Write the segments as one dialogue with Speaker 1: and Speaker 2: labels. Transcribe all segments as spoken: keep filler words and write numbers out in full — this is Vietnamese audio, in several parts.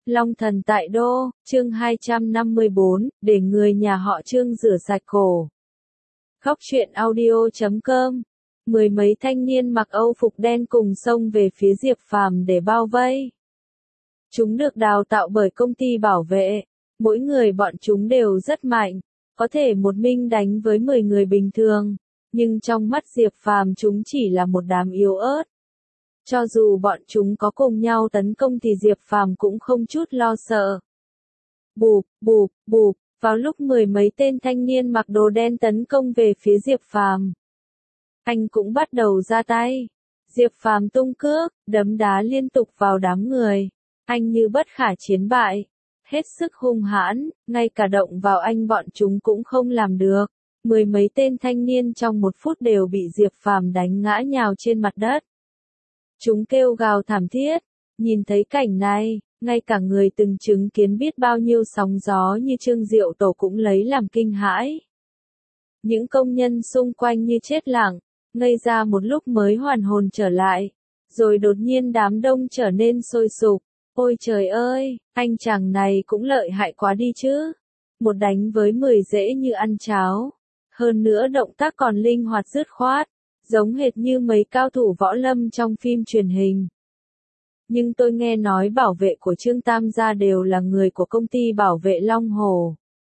Speaker 1: Long thần tại đô, chương hai trăm năm mươi bốn, để người nhà họ Trương rửa sạch cổ. Góc truyện audio chấm com. Mười mấy thanh niên mặc âu phục đen cùng xông về phía Diệp Phàm để bao vây. Chúng được đào tạo bởi công ty bảo vệ, mỗi người bọn chúng đều rất mạnh, có thể một mình đánh với mười người bình thường, nhưng trong mắt Diệp Phàm chúng chỉ là một đám yếu ớt. Cho dù bọn chúng có cùng nhau tấn công thì Diệp Phàm cũng không chút lo sợ. Bụp, bụp, bụp, vào lúc mười mấy tên thanh niên mặc đồ đen tấn công về phía Diệp Phàm, anh cũng bắt đầu ra tay. Diệp Phàm tung cước, đấm đá liên tục vào đám người. Anh như bất khả chiến bại, hết sức hung hãn, ngay cả động vào anh bọn chúng cũng không làm được. Mười mấy tên thanh niên trong một phút đều bị Diệp Phàm đánh ngã nhào trên mặt đất. Chúng kêu gào thảm thiết, nhìn thấy cảnh này, ngay cả người từng chứng kiến biết bao nhiêu sóng gió như Trương Diệu Tổ cũng lấy làm kinh hãi. Những công nhân xung quanh như chết lặng, ngây ra một lúc mới hoàn hồn trở lại, rồi đột nhiên đám đông trở nên sôi sục. Ôi trời ơi, anh chàng này cũng lợi hại quá đi chứ. Một đánh với mười dễ như ăn cháo. Hơn nữa động tác còn linh hoạt dứt khoát, giống hệt như mấy cao thủ võ lâm trong phim truyền hình. Nhưng tôi nghe nói bảo vệ của Trương Tam gia đều là người của công ty bảo vệ Long Hồ.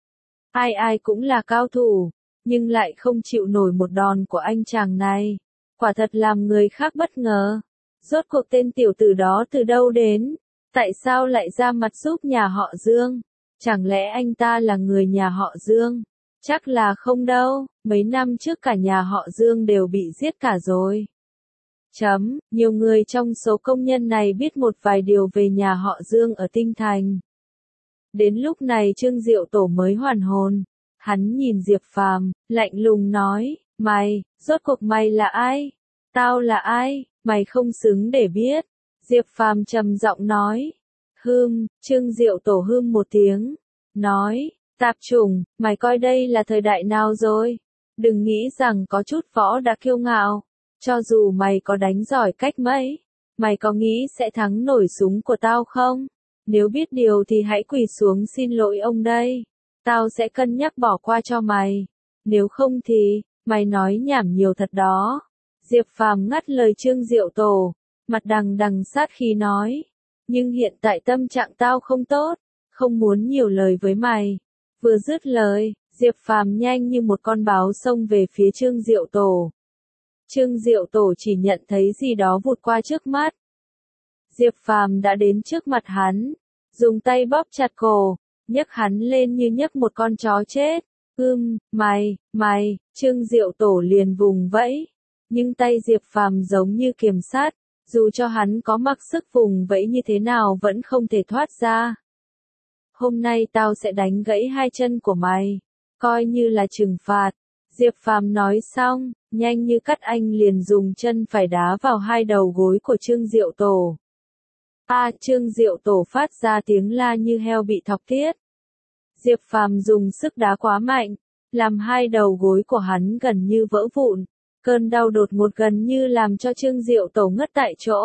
Speaker 1: Ai ai cũng là cao thủ, nhưng lại không chịu nổi một đòn của anh chàng này. Quả thật làm người khác bất ngờ. Rốt cuộc tên tiểu tử đó từ đâu đến? Tại sao lại ra mặt giúp nhà họ Dương? Chẳng lẽ anh ta là người nhà họ Dương? Chắc là không đâu, mấy năm trước cả nhà họ Dương đều bị giết cả rồi. Chấm, nhiều người trong số công nhân này biết một vài điều về nhà họ Dương ở Tinh Thành. Đến lúc này Trương Diệu Tổ mới hoàn hồn. Hắn nhìn Diệp Phàm, lạnh lùng nói, mày, rốt cuộc mày là ai? Tao là ai? Mày không xứng để biết. Diệp Phàm trầm giọng nói. Hừm, Trương Diệu Tổ hừm một tiếng. Nói, tạp chủng, mày coi đây là thời đại nào rồi? Đừng nghĩ rằng có chút võ đã kiêu ngạo. Cho dù mày có đánh giỏi cách mấy, mày có nghĩ sẽ thắng nổi súng của tao không? Nếu biết điều thì hãy quỳ xuống xin lỗi ông đây. Tao sẽ cân nhắc bỏ qua cho mày. Nếu không thì, mày nói nhảm nhiều thật đó. Diệp Phàm ngắt lời Trương Diệu Tổ, mặt đằng đằng sát khí nói. Nhưng hiện tại tâm trạng tao không tốt, không muốn nhiều lời với mày. Vừa dứt lời, Diệp Phàm nhanh như một con báo xông về phía Trương Diệu Tổ. Trương Diệu Tổ chỉ nhận thấy gì đó vụt qua trước mắt. Diệp Phàm đã đến trước mặt hắn, dùng tay bóp chặt cổ, nhấc hắn lên như nhấc một con chó chết. Ưm, mày, mày, Trương Diệu Tổ liền vùng vẫy, nhưng tay Diệp Phàm giống như kiềm sát, dù cho hắn có mặc sức vùng vẫy như thế nào vẫn không thể thoát ra. Hôm nay tao sẽ đánh gãy hai chân của mày, coi như là trừng phạt. Diệp Phàm nói xong, nhanh như cắt anh liền dùng chân phải đá vào hai đầu gối của Trương Diệu Tổ. A, à, Trương Diệu Tổ phát ra tiếng la như heo bị thọc tiết. Diệp Phàm dùng sức đá quá mạnh, làm hai đầu gối của hắn gần như vỡ vụn. Cơn đau đột ngột gần như làm cho Trương Diệu Tổ ngất tại chỗ.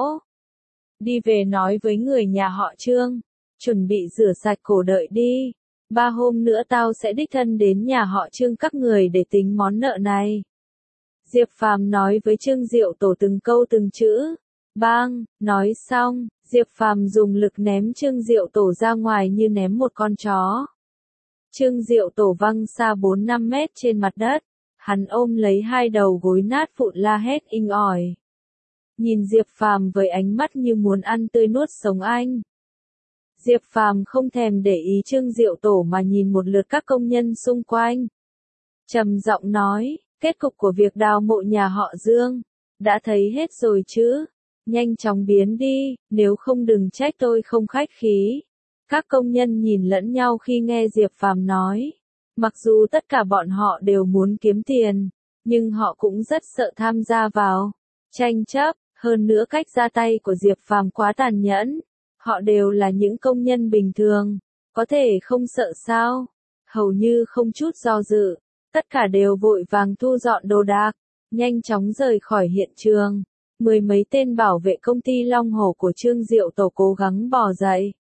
Speaker 1: Đi về nói với người nhà họ Trương, chuẩn bị rửa sạch cổ đợi đi. Ba hôm nữa tao sẽ đích thân đến nhà họ Trương các người để tính món nợ này. Diệp Phàm nói với Trương Diệu Tổ từng câu từng chữ. Bang, nói xong, Diệp Phàm dùng lực ném Trương Diệu Tổ ra ngoài như ném một con chó. Trương Diệu Tổ văng xa bốn năm mét trên mặt đất. Hắn ôm lấy hai đầu gối nát vụn la hét inh ỏi. Nhìn Diệp Phàm với ánh mắt như muốn ăn tươi nuốt sống anh. Diệp Phàm không thèm để ý Trương Diệu Tổ mà nhìn một lượt các công nhân xung quanh. Trầm giọng nói, kết cục của việc đào mộ nhà họ Dương, đã thấy hết rồi chứ, nhanh chóng biến đi, nếu không đừng trách tôi không khách khí. Các công nhân nhìn lẫn nhau khi nghe Diệp Phàm nói. Mặc dù tất cả bọn họ đều muốn kiếm tiền, nhưng họ cũng rất sợ tham gia vào tranh chấp, hơn nữa cách ra tay của Diệp Phàm quá tàn nhẫn. Họ đều là những công nhân bình thường, có thể không sợ sao? Hầu như không chút do dự, tất cả đều vội vàng thu dọn đồ đạc, nhanh chóng rời khỏi hiện trường. Mười mấy tên bảo vệ công ty Long Hồ của Trương Diệu Tổ cố gắng bò dậy.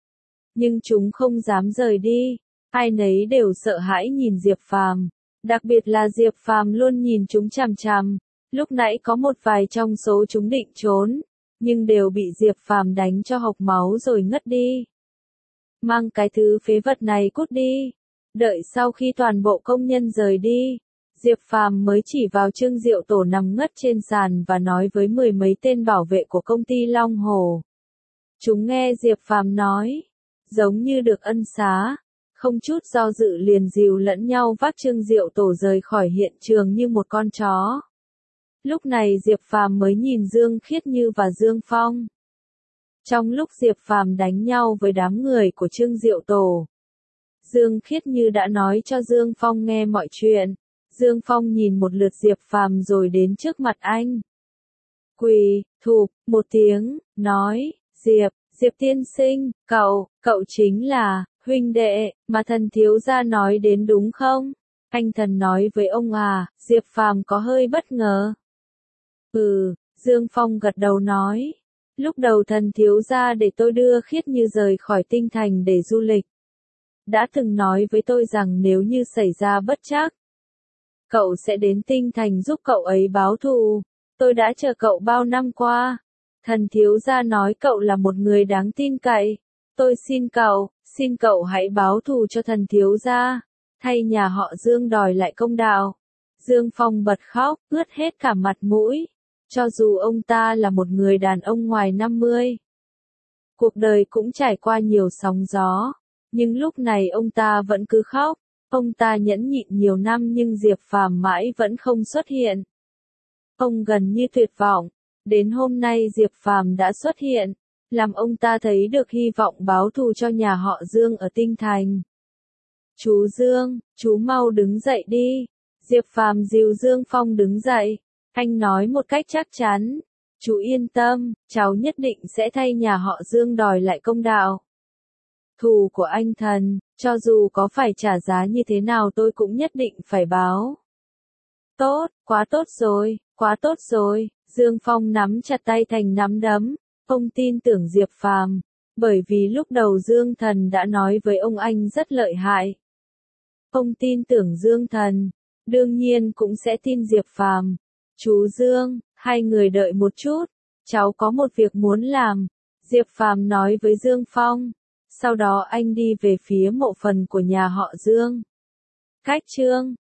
Speaker 1: nhưng chúng không dám rời đi. Ai nấy đều sợ hãi nhìn Diệp Phàm, đặc biệt là Diệp Phàm luôn nhìn chúng chằm chằm. Lúc nãy có một vài trong số chúng định trốn, nhưng đều bị Diệp Phàm đánh cho hộc máu rồi ngất đi. Mang cái thứ phế vật này cút đi. Đợi sau khi toàn bộ công nhân rời đi, Diệp Phàm mới chỉ vào Trương Diệu Tổ nằm ngất trên sàn và nói với mười mấy tên bảo vệ của công ty Long Hồ. Chúng nghe Diệp Phàm nói, giống như được ân xá, không chút do dự liền dìu lẫn nhau vác Trương Diệu Tổ rời khỏi hiện trường như một con chó. Lúc này Diệp Phàm mới nhìn Dương Khiết Như và Dương Phong. Trong lúc Diệp Phàm đánh nhau với đám người của Trương Diệu Tổ, Dương Khiết Như đã nói cho Dương Phong nghe mọi chuyện. Dương Phong nhìn một lượt Diệp Phàm rồi đến trước mặt anh. Quỳ, thụp, một tiếng, nói, Diệp, Diệp tiên sinh, cậu, cậu chính là, huynh đệ, mà thần thiếu gia nói đến đúng không? Anh thần nói với ông à, Diệp Phàm có hơi bất ngờ. Ừ, Dương Phong gật đầu nói. Lúc đầu thần thiếu gia để tôi đưa Khiết Như rời khỏi Tinh Thành để du lịch. Đã từng nói với tôi rằng nếu như xảy ra bất trắc, cậu sẽ đến Tinh Thành giúp cậu ấy báo thù. Tôi đã chờ cậu bao năm qua. Thần thiếu gia nói cậu là một người đáng tin cậy. Tôi xin cậu, xin cậu hãy báo thù cho thần thiếu gia, thay nhà họ Dương đòi lại công đạo. Dương Phong bật khóc, ướt hết cả mặt mũi. Cho dù ông ta là một người đàn ông ngoài năm mươi, cuộc đời cũng trải qua nhiều sóng gió, nhưng lúc này ông ta vẫn cứ khóc. Ông ta nhẫn nhịn nhiều năm nhưng Diệp Phàm mãi vẫn không xuất hiện. Ông gần như tuyệt vọng. Đến hôm nay Diệp Phàm đã xuất hiện, làm ông ta thấy được hy vọng báo thù cho nhà họ Dương ở Tinh Thành. Chú Dương, chú mau đứng dậy đi. Diệp Phàm dìu Dương Phong đứng dậy. Anh nói một cách chắc chắn. Chú yên tâm, cháu nhất định sẽ thay nhà họ Dương đòi lại công đạo. Thù của anh thần, cho dù có phải trả giá như thế nào tôi cũng nhất định phải báo. Tốt, quá tốt rồi, quá tốt rồi. Dương Phong nắm chặt tay thành nắm đấm. Ông tin tưởng Diệp Phàm, bởi vì lúc đầu Dương Thần đã nói với ông anh rất lợi hại. Ông tin tưởng Dương Thần, đương nhiên cũng sẽ tin Diệp Phàm. Chú Dương, hai người đợi một chút, cháu có một việc muốn làm. Diệp Phàm nói với Dương Phong. Sau đó anh đi về phía mộ phần của nhà họ Dương. Cách chương